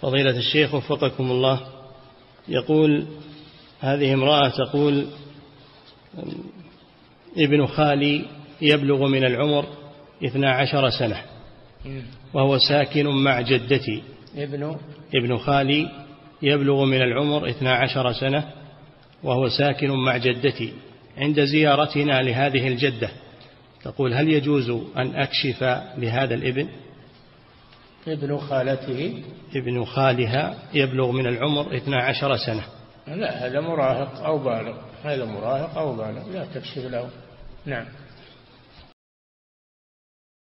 فضيلة الشيخ وفقكم الله، يقول هذه امرأة تقول ابن خالي يبلغ من العمر 12 سنة وهو ساكن مع جدتي. ابن خالي يبلغ من العمر 12 سنة وهو ساكن مع جدتي. عند زيارتنا لهذه الجدة تقول هل يجوز أن أكشف لهذا الابن؟ ابن خالته ابن خالها يبلغ من العمر 12 سنة. لا، هذا مراهق أو بالغ، هذا مراهق أو بالغ، لا تكشف له. نعم.